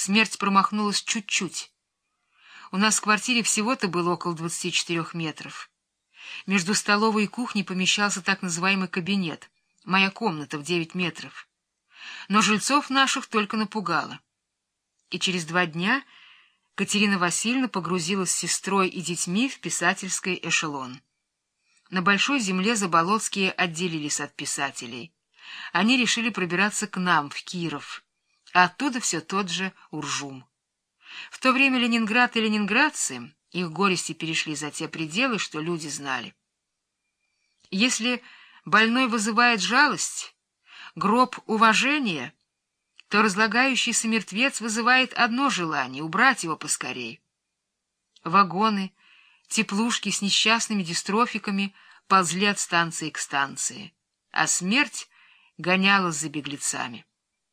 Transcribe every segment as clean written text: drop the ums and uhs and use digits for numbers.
Смерть промахнулась чуть-чуть. У нас в квартире всего-то было около 24 метров. Между столовой и кухней помещался так называемый кабинет, моя комната в 9 метров. Но жильцов наших только напугало. И через 2 дня Катерина Васильевна погрузилась с сестрой и детьми в писательский эшелон. На Большой Земле Заболоцкие отделились от писателей. Они решили пробираться к нам, в Киров, а оттуда все тот же Уржум. В то время Ленинград и ленинградцы, их горести перешли за те пределы, что люди знали. Если больной вызывает жалость, гроб уважения, то разлагающийся мертвец вызывает одно желание — убрать его поскорей. Вагоны, теплушки с несчастными дистрофиками ползли от станции к станции, а смерть гонялась за беглецами.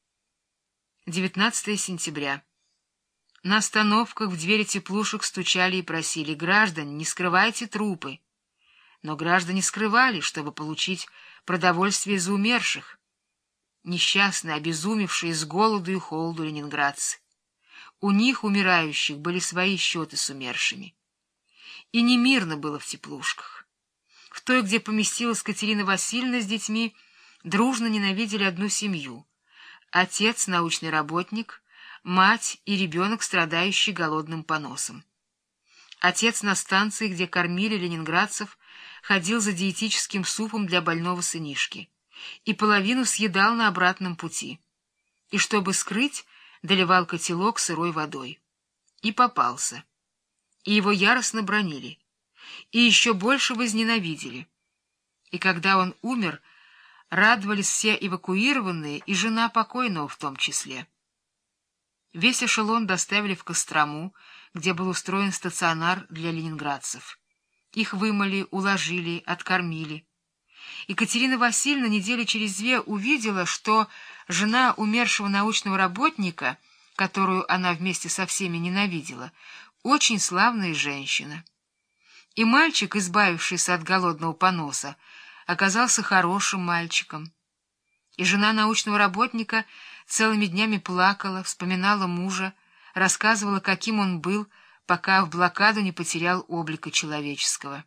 19 сентября. На остановках в двери теплушек стучали и просили: граждане, не скрывайте трупы. Но граждане скрывали, чтобы получить продовольствие за умерших. Несчастные, обезумевшие с голоду и холоду ленинградцы. У них, умирающих, были свои счеты с умершими. И не мирно было в теплушках. В той, где поместилась Катерина Васильевна с детьми, дружно ненавидели одну семью: отец — научный работник, мать и ребенок, страдающий голодным поносом. Отец на станции, где кормили ленинградцев, ходил за диетическим супом для больного сынишки и половину съедал на обратном пути. И, чтобы скрыть, доливал котелок сырой водой. И попался. И его яростно бранили. И еще больше возненавидели. И когда он умер, радовались все эвакуированные, и жена покойного в том числе. Весь эшелон доставили в Кострому, где был устроен стационар для ленинградцев. Их вымыли, уложили, откормили. Екатерина Васильевна недели через 2 увидела, что жена умершего научного работника, которую она вместе со всеми ненавидела, очень славная женщина. И мальчик, избавившийся от голодного поноса, оказался хорошим мальчиком. И жена научного работника целыми днями плакала, вспоминала мужа, рассказывала, каким он был, пока в блокаду не потерял облика человеческого.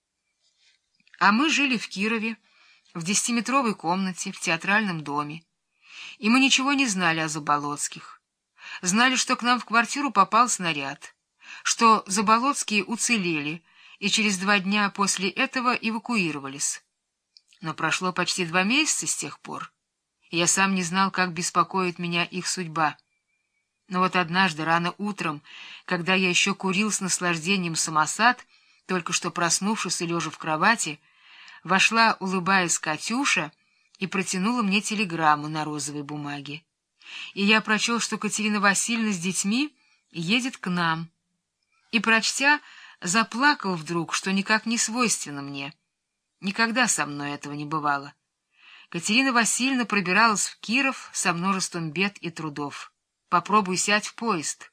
А мы жили в Кирове, в 10-метровой комнате, в театральном доме. И мы ничего не знали о Заболоцких. Знали, что к нам в квартиру попал снаряд, что Заболоцкие уцелели, и через 2 дня после этого эвакуировались. Но прошло почти 2 месяца с тех пор, и я сам не знал, как беспокоит меня их судьба. Но вот однажды, рано утром, когда я еще курил с наслаждением самосад, только что проснувшись и лежа в кровати, вошла, улыбаясь, Катюша и протянула мне телеграмму на розовой бумаге. И я прочел, что Катерина Васильевна с детьми едет к нам. И, прочтя, заплакал вдруг, что никак не свойственно мне. Никогда со мной этого не бывало. Катерина Васильевна пробиралась в Киров со множеством бед и трудов. Попробуй сядь в поезд.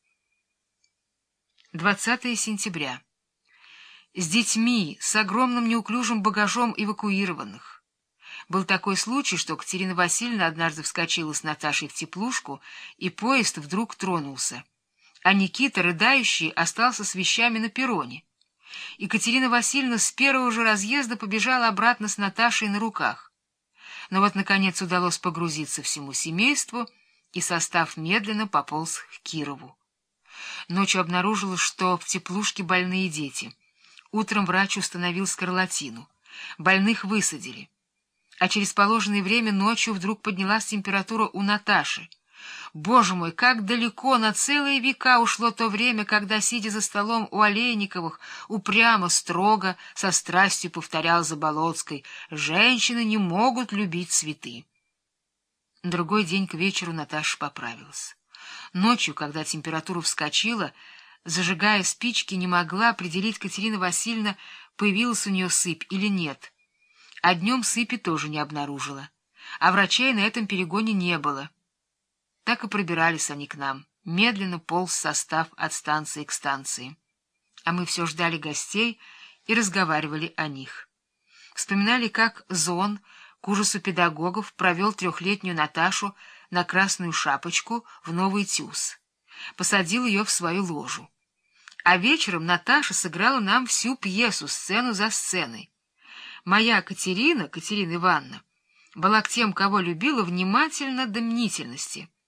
20 сентября. С детьми, с огромным неуклюжим багажом эвакуированных. Был такой случай, что Катерина Васильевна однажды вскочила с Наташей в теплушку, и поезд вдруг тронулся. А Никита, рыдающий, остался с вещами на перроне. Екатерина Васильевна с первого же разъезда побежала обратно с Наташей на руках. Но вот, наконец, удалось погрузиться всему семейству, и состав медленно пополз к Кирову. Ночью обнаружилось, что в теплушке больные дети. Утром врач установил скарлатину. Больных высадили. А через положенное время ночью вдруг поднялась температура у Наташи. Боже мой, как далеко на целые века ушло то время, когда, сидя за столом у Олейниковых, упрямо, строго, со страстью повторял Заболоцкой: «Женщины не могут любить цветы». На другой день к вечеру Наташа поправилась. Ночью, когда температура вскочила, зажигая спички, не могла определить Катерина Васильевна, появилась у нее сыпь или нет. А днем сыпи тоже не обнаружила, а врачей на этом перегоне не было. Так и пробирались они к нам, медленно полз состав от станции к станции. А мы все ждали гостей и разговаривали о них. Вспоминали, как ЗОН, к ужасу педагогов, провел 3-летнюю Наташу на Красную Шапочку в Новый Тюз. посадил ее в свою ложу. А вечером Наташа сыграла нам всю пьесу, сцену за сценой. Моя Катерина Ивановна, была к тем, кого любила, внимательна до мнительности.